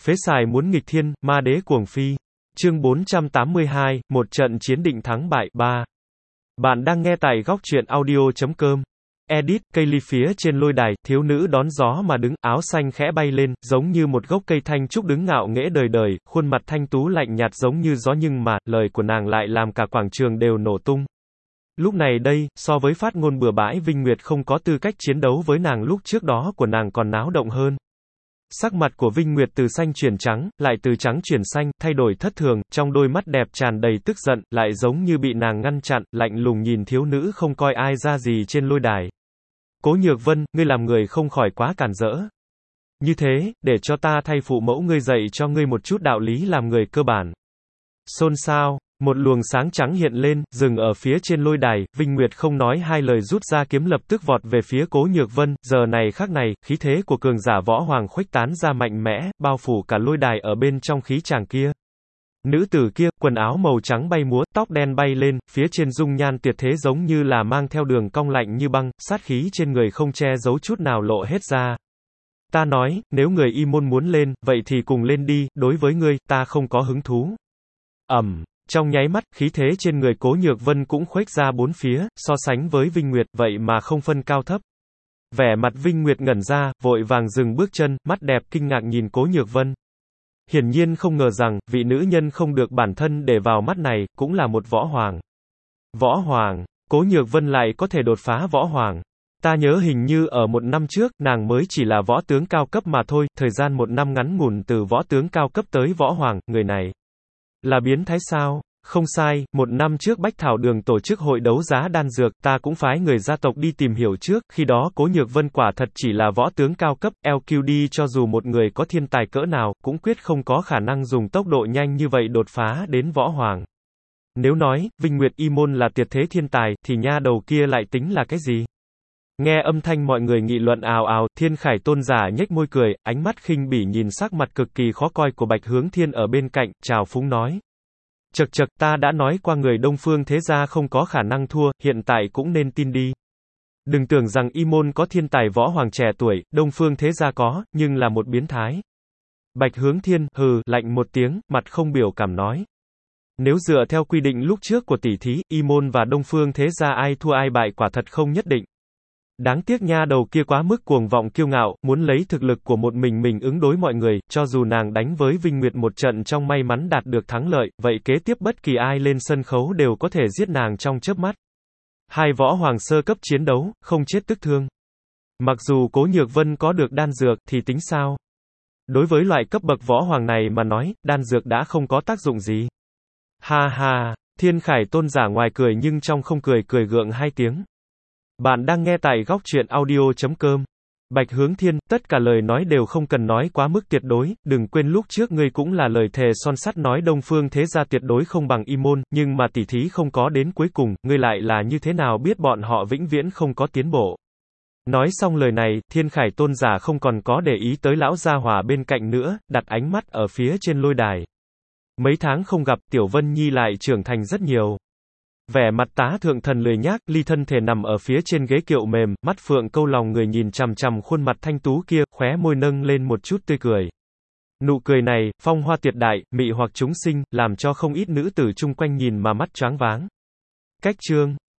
Phế xài muốn nghịch thiên, ma đế cuồng phi. Chương 482, một trận chiến định thắng bại. 3. Bạn đang nghe tại góc truyện audio.com. Edit, cây ly phía trên lôi đài, thiếu nữ đón gió mà đứng, áo xanh khẽ bay lên, giống như một gốc cây thanh trúc đứng ngạo nghễ đời đời, khuôn mặt thanh tú lạnh nhạt giống như gió, nhưng mà, lời của nàng lại làm cả quảng trường đều nổ tung. Lúc này đây, so với phát ngôn bừa bãi, Vinh Nguyệt không có tư cách chiến đấu với nàng, lúc trước đó của nàng còn náo động hơn. Sắc mặt của Vinh Nguyệt từ xanh chuyển trắng, lại từ trắng chuyển xanh, thay đổi thất thường, trong đôi mắt đẹp tràn đầy tức giận, lại giống như bị nàng ngăn chặn, lạnh lùng nhìn thiếu nữ không coi ai ra gì trên lôi đài. Cố Nhược Vân, ngươi làm người không khỏi quá cản rỡ. Như thế, để cho ta thay phụ mẫu ngươi dạy cho ngươi một chút đạo lý làm người cơ bản. Xôn xao. Một luồng sáng trắng hiện lên, dừng ở phía trên lôi đài, Vinh Nguyệt không nói hai lời rút ra kiếm lập tức vọt về phía Cố Nhược Vân, giờ này khắc này, khí thế của cường giả võ hoàng khuếch tán ra mạnh mẽ, bao phủ cả lôi đài ở bên trong khí tràng kia. Nữ tử kia, quần áo màu trắng bay múa, tóc đen bay lên, phía trên dung nhan tuyệt thế giống như là mang theo đường cong lạnh như băng, sát khí trên người không che giấu chút nào lộ hết ra. Ta nói, nếu người y môn muốn lên, vậy thì cùng lên đi, đối với ngươi, ta không có hứng thú. Trong nháy mắt, khí thế trên người Cố Nhược Vân cũng khuếch ra bốn phía, so sánh với Vinh Nguyệt, vậy mà không phân cao thấp. Vẻ mặt Vinh Nguyệt ngẩn ra, vội vàng dừng bước chân, mắt đẹp kinh ngạc nhìn Cố Nhược Vân. Hiển nhiên không ngờ rằng, vị nữ nhân không được bản thân để vào mắt này, cũng là một võ hoàng. Võ hoàng, Cố Nhược Vân lại có thể đột phá võ hoàng. Ta nhớ hình như ở một năm trước, nàng mới chỉ là võ tướng cao cấp mà thôi, thời gian một năm ngắn ngủn từ võ tướng cao cấp tới võ hoàng, người này là biến thái sao? Không sai, một năm trước Bách Thảo Đường tổ chức hội đấu giá đan dược, ta cũng phái người gia tộc đi tìm hiểu trước, khi đó Cố Nhược Vân quả thật chỉ là võ tướng cao cấp, LQD cho dù một người có thiên tài cỡ nào, cũng quyết không có khả năng dùng tốc độ nhanh như vậy đột phá đến võ hoàng. Nếu nói, Vinh Nguyệt y môn là tuyệt thế thiên tài, thì nha đầu kia lại tính là cái gì? Nghe âm thanh mọi người nghị luận ào ào, Thiên Khải tôn giả nhếch môi cười, ánh mắt khinh bỉ nhìn sắc mặt cực kỳ khó coi của Bạch Hướng Thiên ở bên cạnh, trào phúng nói. Chậc chậc, ta đã nói qua người Đông Phương thế gia không có khả năng thua, hiện tại cũng nên tin đi. Đừng tưởng rằng y môn có thiên tài võ hoàng trẻ tuổi, Đông Phương thế gia có, nhưng là một biến thái. Bạch Hướng Thiên, hừ, lạnh một tiếng, mặt không biểu cảm nói. Nếu dựa theo quy định lúc trước của tỷ thí, y môn và Đông Phương thế gia ai thua ai bại quả thật không nhất định. Đáng tiếc nha đầu kia quá mức cuồng vọng kiêu ngạo, muốn lấy thực lực của một mình ứng đối mọi người, cho dù nàng đánh với Vinh Nguyệt một trận trong may mắn đạt được thắng lợi, vậy kế tiếp bất kỳ ai lên sân khấu đều có thể giết nàng trong chớp mắt. Hai võ hoàng sơ cấp chiến đấu, không chết tức thương. Mặc dù Cố Nhược Vân có được đan dược, thì tính sao? Đối với loại cấp bậc võ hoàng này mà nói, đan dược đã không có tác dụng gì. Ha ha, Thiên Khải tôn giả ngoài cười nhưng trong không cười, cười gượng hai tiếng. Bạn đang nghe tại góc truyện audio.com. Bạch Hướng Thiên, tất cả lời nói đều không cần nói quá mức tuyệt đối, đừng quên lúc trước ngươi cũng là lời thề son sắt nói Đông Phương thế gia tuyệt đối không bằng y môn, nhưng mà tỷ thí không có đến cuối cùng, ngươi lại là như thế nào biết bọn họ vĩnh viễn không có tiến bộ. Nói xong lời này, Thiên Khải tôn giả không còn có để ý tới lão gia hỏa bên cạnh nữa, đặt ánh mắt ở phía trên lôi đài. Mấy tháng không gặp, Tiểu Vân Nhi lại trưởng thành rất nhiều. Vẻ mặt Tá Thượng Thần lười nhác, ly thân thể nằm ở phía trên ghế kiệu mềm, mắt phượng câu lòng người nhìn chằm chằm khuôn mặt thanh tú kia, khóe môi nâng lên một chút tươi cười. Nụ cười này, phong hoa tuyệt đại, mị hoặc chúng sinh, làm cho không ít nữ tử chung quanh nhìn mà mắt choáng váng. Cách chương